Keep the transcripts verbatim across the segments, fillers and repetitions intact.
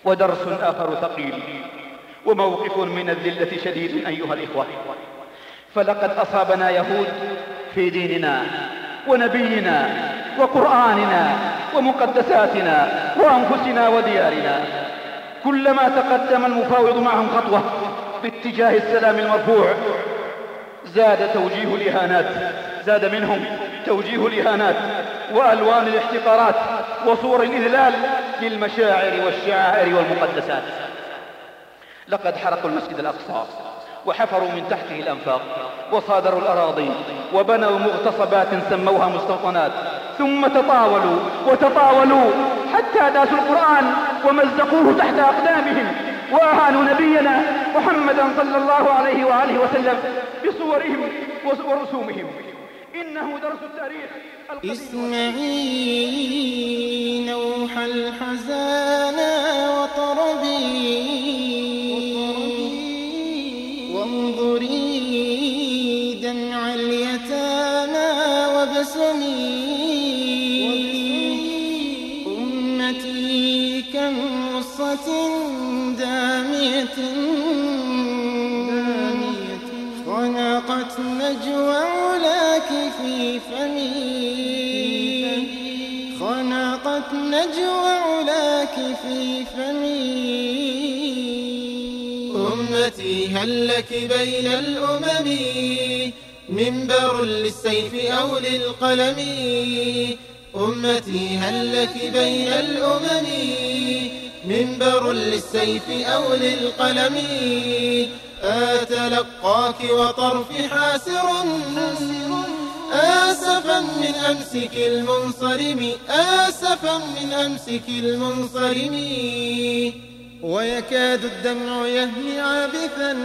ودرس آخر ثقيل، وموقف من الذلة شديد أيها الإخوة. فلقد أصابنا يهود في ديننا ونبينا وقرآننا ومقدساتنا وأنفسنا وديارنا. كلما تقدم المفاوض معهم خطوة باتجاه السلام المرفوع زاد توجيه الإهانات زاد منهم توجيه الإهانات وألوان الاحتقارات وصور الإذلال للمشاعر والشعائر والمقدسات. لقد حرقوا المسجد الأقصى وحفروا من تحته الأنفاق وصادروا الأراضي وبنوا مغتصبات سموها مستوطنات، ثم تطاولوا وتطاولوا حتى داسوا القرآن ومزقوه تحت أقدامهم وأهانوا نبينا محمدا صلى الله عليه وآله وسلم بصورهم ورسومهم. إنه درس التاريخ. اسمعي نوح الحزان وطربي، وانظري دمع اليتامى وبسمي. أمتي كم غصة دامية خنقت نجوى علاك في فمي، خنقت نجوى علاك في فمي. أمتي هل لك بين الأمم منبر للسيف أو للقلم؟ أمتي هل لك بين الأمم منبر للسيف أو للقلم؟ أتلقاك وطرفي حاسر آسفا من أمسك المنصرم، آسفا من أمسك المنصرم. ويكاد الدمع يهمي عابثا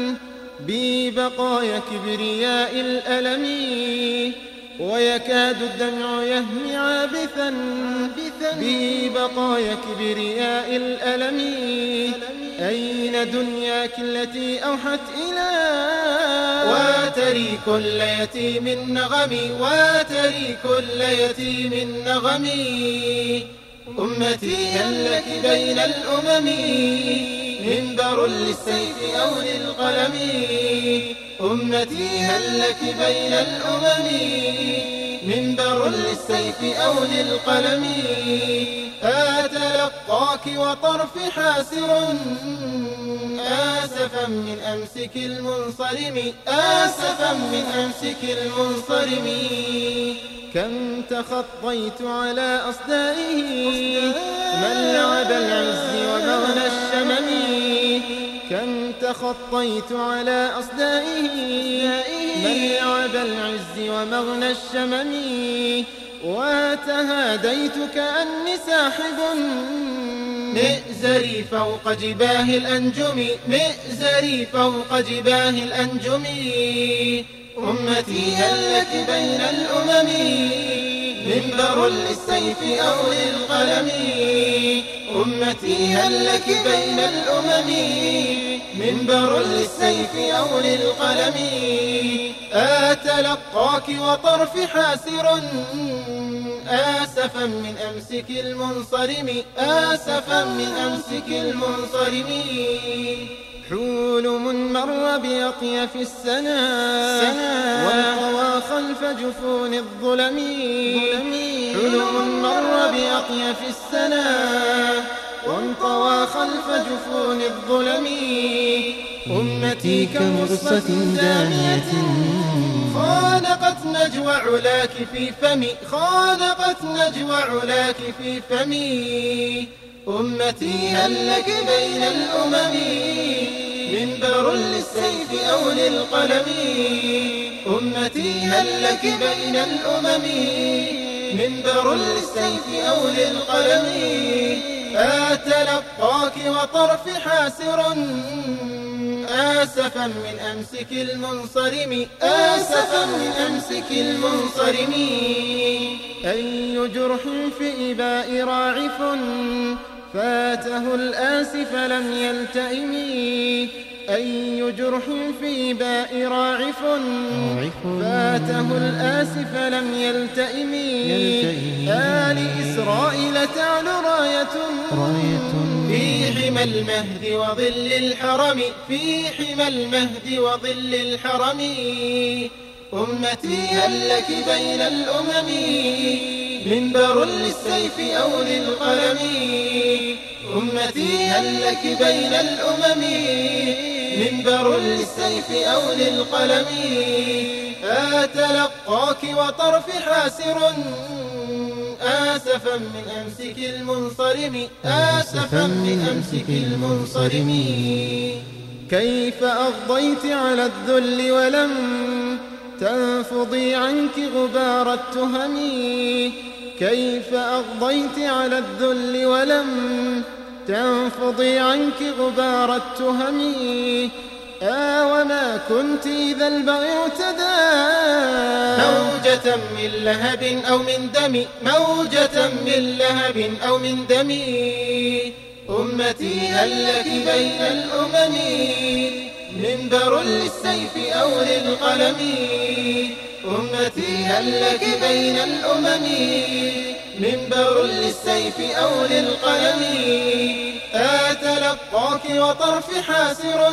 ببقايا كبرياء الألم، ويكاد الدمع يهمي عابثا ببقايا كبرياء الألم. أين دنياك التي أوحت إلى واتري كل يتيم نغمي، واتري كل يتيم نغمي. أمتي هل لك بين الأمم منبر للسيف أو للقلم؟ أمتي هل لك بين الأمم منبر للسيف أو للقلم؟ أتلقاك وطرفي حاسر آسفا من أمسك المنصرم، آسفا من أمسك المنصرم. كم تخطيت على أصدائه ملعب العز ومغنى الشمم، كم تخطيت على أصدائه ملعب العز ومغنى الشمم. وتهاديت كأني ساحب مئزري فوق جباه الأنجم، مئزري فوق جباه الأنجم. أمتي هل لك بين الأمم منبر للسيف أو للقلم؟ أمتي هل لك بين الأمم منبر للسيف أو للقلم؟ أتلقاك وطرفي حاسر آسفا من أمسك المنصرم، آسفا من أمسك المنصرم. حلم مر بأطياف السنا وانطوى خلف جفون الظلم، حلم مر بأطياف السنا وانطوى خلف جفون الظلم. أمتي كمرصة دامية خانقت نجوى علاك في فمي، خانقت نجوى علاك في فمي. أمتي هل لك بين الأمم منبر للسيف أو للقلم؟ أمتي هل لك بين الأمم منبر للسيف أو للقلم؟ أتلقاك وطرفي حاسر آسفا من أمسك المنصرم، آسفا من أمسك المنصرم. أي جرح في إباء راعف فاته الآسف لم يلتئم، أي جرح في باء راعف فاته الآسف لم يلتئم. آل إسرائيل تعلو راية في حمى المهد وظل الحرم في حمى المهد وظل الحرم أمتي هل لك بين الأمم منبر للسيف أو للقلم أمتي هل لك بين الأمم منبر للسيف أو للقلم أتلقاك وطرف حاسر آسفا من أمسك المنصرم آسفا من أمسك المنصرم كيف أغضيت على الذل ولم تنفضي عنك غبار التهم كيف أغضيت على الذل ولم تنفضي عنك غبار التهم آه وما كنت إذا البغي اعتدى موجة من لهب أو من دم موجة من لهب أو من دم أمتي هل لك بين الأمم منبر للسيف أو للقلم أمتي هل لك بين الأمم منبر للسيف أو للقلم أتلقاك وطرف حاسر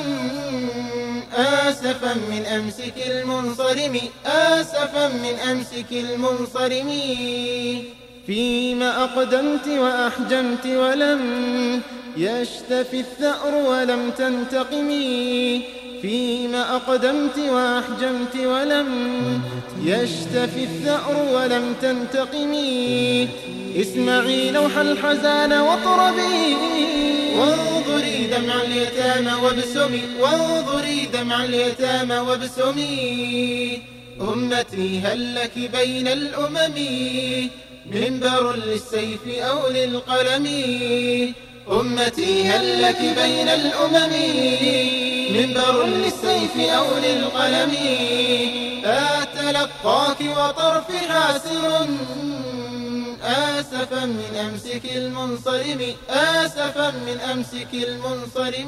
آسفا من أمسك المنصرم آسفا من أمسك المنصرم فيما أقدمت وأحجمت ولم يشتفي الثأر ولم تنتقمي فيما أقدمت وأحجمت ولم يشتفي الثأر ولم تنتقمي اسمعي لوح الحزان واطربي وانظري دمع اليتامى وابسمي وانظري دمع اليتامى وابسمي أمتي هل لك بين الأمم منبر للسيف أو للقلم أمتي هل لك بين الأمم منبر للسيف أو للقلم أتلقاك وطرف حاسر آسفا من أمسك المنصرم آسفا من أمسك المنصرم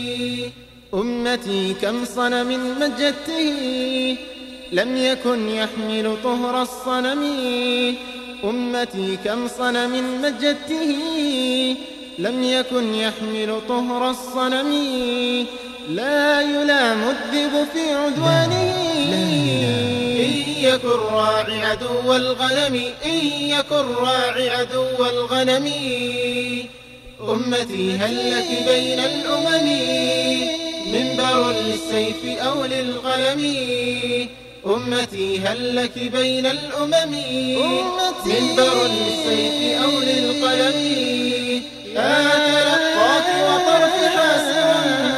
أمتي كم صنم مجدته لم يكن يحمل طهر الصنم أمتي كم صنم مجدته لم يكن يحمل طهر الصنم لا يلام الذئب في عدوانه إن يكن راعي عدو الغنم إن يكن راعي عدو الغنم أمتي هل لك بين الأمم منبر للسيف أو للقلم أمتي هل لك بين الأمم منبر للسيف أو للقلم أتلقاك وطرف حاسر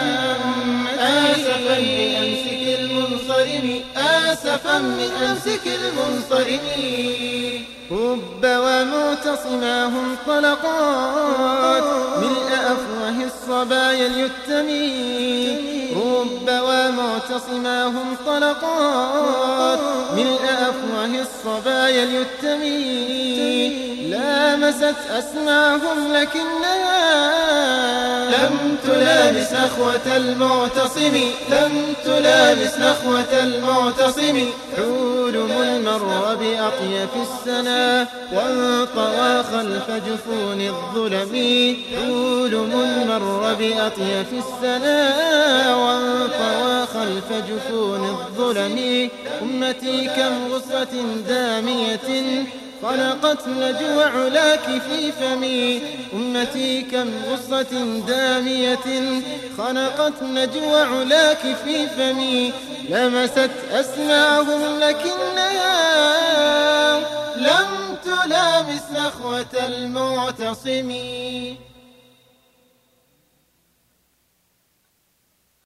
آسفا من أمسك المنصرم آسفا من أمسك المنصرم رب ومعتصماهم طلقات ملء أفواه الصبايا اليتمي رب ومعتصماهم طلقات ملء أفواه الصبايا اليتمي لامست أسماهم لكنها لم تلامس نخوة المعتصم لم تلامس نخوة المعتصم حول مر بأطياف السنا وانطوى خلف جفون الظلم حول مر بأطياف السنا وانطوى خلف جفون الظلم أمتي كم غصة دامية خلقت نجوى علاك في فمي أمتي كم غصة دامية خنقت نجوى علاك في فمي لمست أسماعهم لكنها لم تلامس نخوة المعتصم